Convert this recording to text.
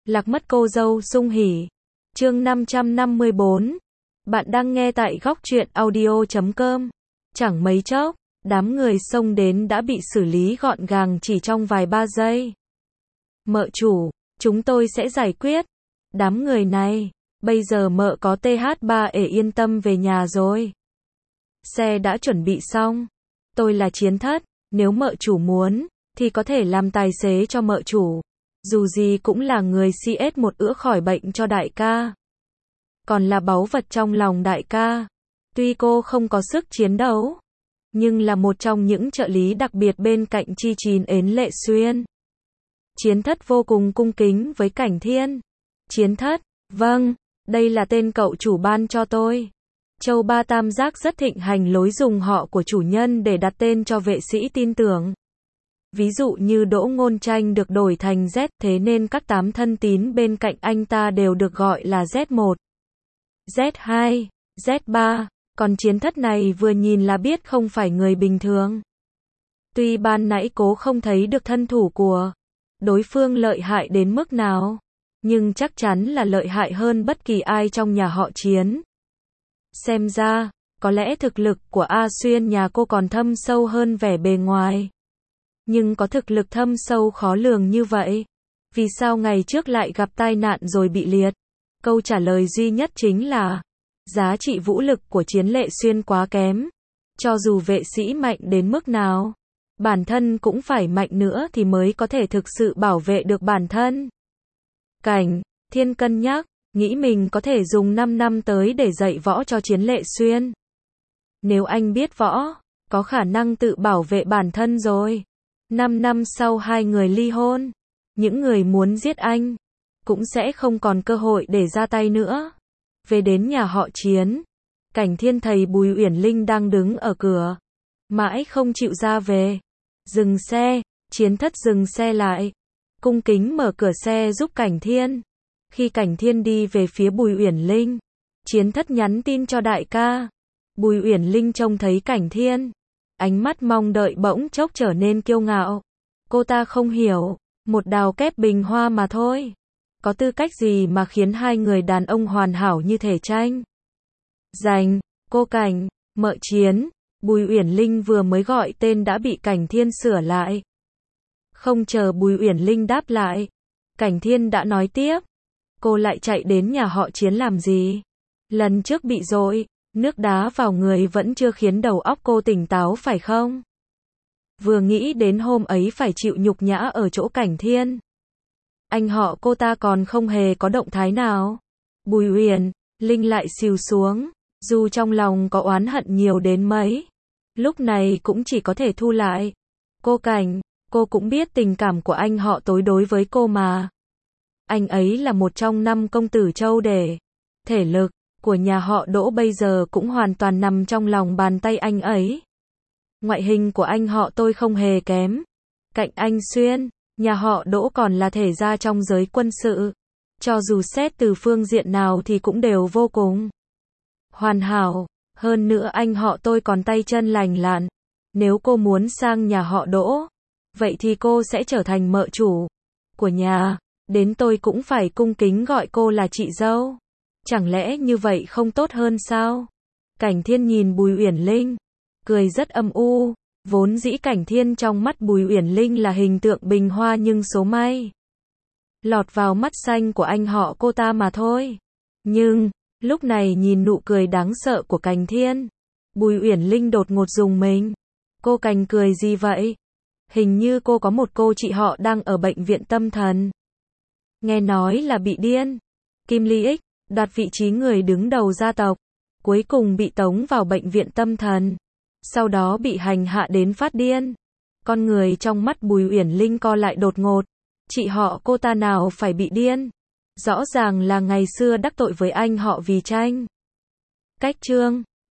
Lạc mất cô dâu sung hỉ. Chương 554. Bạn đang nghe tại góc truyện audio.com. Chẳng mấy chốc, đám người xông đến đã bị xử lý gọn gàng chỉ trong vài ba giây. Mợ chủ, chúng tôi sẽ giải quyết. Đám người này, bây giờ mợ có TH3 yên tâm về nhà rồi. Xe đã chuẩn bị xong. Tôi là Chiến Thất, nếu mợ chủ muốn, thì có thể làm tài xế cho mợ chủ. Dù gì cũng là người CS1 ữa khỏi bệnh cho đại ca. Còn là báu vật trong lòng đại ca. Tuy cô không có sức chiến đấu, nhưng là một trong những trợ lý đặc biệt bên cạnh Chi Chín Ến Lệ Xuyên. Chiến Thất vô cùng cung kính với Cảnh Thiên. Chiến Thất, vâng, đây là tên cậu chủ ban cho tôi. Châu Ba Tam Giác rất thịnh hành lối dùng họ của chủ nhân để đặt tên cho vệ sĩ tin tưởng. Ví dụ như Đỗ Ngôn Tranh được đổi thành Z, thế nên các 8 thân tín bên cạnh anh ta đều được gọi là Z1, Z2, Z3, còn Chiến Thất này vừa nhìn là biết không phải người bình thường. Tuy ban nãy cố không thấy được thân thủ của đối phương lợi hại đến mức nào, nhưng chắc chắn là lợi hại hơn bất kỳ ai trong nhà họ Chiến. Xem ra, có lẽ thực lực của A Xuyên nhà cô còn thâm sâu hơn vẻ bề ngoài. Nhưng có thực lực thâm sâu khó lường như vậy, vì sao ngày trước lại gặp tai nạn rồi bị liệt? Câu trả lời duy nhất chính là giá trị vũ lực của Chiến Lệ Xuyên quá kém. Cho dù vệ sĩ mạnh đến mức nào, bản thân cũng phải mạnh nữa thì mới có thể thực sự bảo vệ được bản thân. Cảnh Thiên cân nhắc, nghĩ mình có thể dùng 5 năm tới để dạy võ cho Chiến Lệ Xuyên. Nếu anh biết võ, có khả năng tự bảo vệ bản thân rồi. 5 năm sau hai người ly hôn, những người muốn giết anh cũng sẽ không còn cơ hội để ra tay nữa. Về đến nhà họ Chiến, Cảnh Thiên thấy Bùi Uyển Linh đang đứng ở cửa, mãi không chịu ra về. Dừng xe, Chiến Thất dừng xe lại, cung kính mở cửa xe giúp Cảnh Thiên. Khi Cảnh Thiên đi về phía Bùi Uyển Linh, Chiến Thất nhắn tin cho đại ca. Bùi Uyển Linh trông thấy Cảnh Thiên, ánh mắt mong đợi bỗng chốc trở nên kiêu ngạo. Cô ta không hiểu, một đào kép bình hoa mà thôi. Có tư cách gì mà khiến hai người đàn ông hoàn hảo như thể tranh giành? Cô Cảnh, mợ Chiến. Bùi Uyển Linh vừa mới gọi tên đã bị Cảnh Thiên sửa lại. Không chờ Bùi Uyển Linh đáp lại, Cảnh Thiên đã nói tiếp. Cô lại chạy đến nhà họ Chiến làm gì? Lần trước bị dội nước đá vào người vẫn chưa khiến đầu óc cô tỉnh táo phải không? Vừa nghĩ đến hôm ấy phải chịu nhục nhã ở chỗ Cảnh Thiên, anh họ cô ta còn không hề có động thái nào. Bùi Uyển Linh lại xìu xuống, dù trong lòng có oán hận nhiều đến mấy, lúc này cũng chỉ có thể thu lại. Cô Cảnh, cô cũng biết tình cảm của anh họ tối đối với cô mà. Anh ấy là một trong 5 công tử Châu Đề. Thể lực của nhà họ Đỗ bây giờ cũng hoàn toàn nằm trong lòng bàn tay anh ấy. Ngoại hình của anh họ tôi không hề kém. Cạnh anh Xuyên, nhà họ Đỗ còn là thể gia trong giới quân sự. Cho dù xét từ phương diện nào thì cũng đều vô cùng hoàn hảo. Hơn nữa anh họ tôi còn tay chân lành lặn. Nếu cô muốn sang nhà họ Đỗ, vậy thì cô sẽ trở thành mợ chủ của nhà. Đến tôi cũng phải cung kính gọi cô là chị dâu. Chẳng lẽ như vậy không tốt hơn sao? Cảnh Thiên nhìn Bùi Uyển Linh, cười rất âm u. Vốn dĩ Cảnh Thiên trong mắt Bùi Uyển Linh là hình tượng bình hoa, nhưng số may lọt vào mắt xanh của anh họ cô ta mà thôi. Nhưng lúc này nhìn nụ cười đáng sợ của Cảnh Thiên, Bùi Uyển Linh đột ngột rùng mình. Cô Cảnh cười gì vậy? Hình như cô có một cô chị họ đang ở bệnh viện tâm thần. Nghe nói là bị điên. Kim Ly Ích đoạt vị trí người đứng đầu gia tộc, cuối cùng bị tống vào bệnh viện tâm thần, sau đó bị hành hạ đến phát điên. Con người trong mắt Bùi Uyển Linh co lại đột ngột. Chị họ cô ta nào phải bị điên? Rõ ràng là ngày xưa đắc tội với anh họ vì tranh cách chương.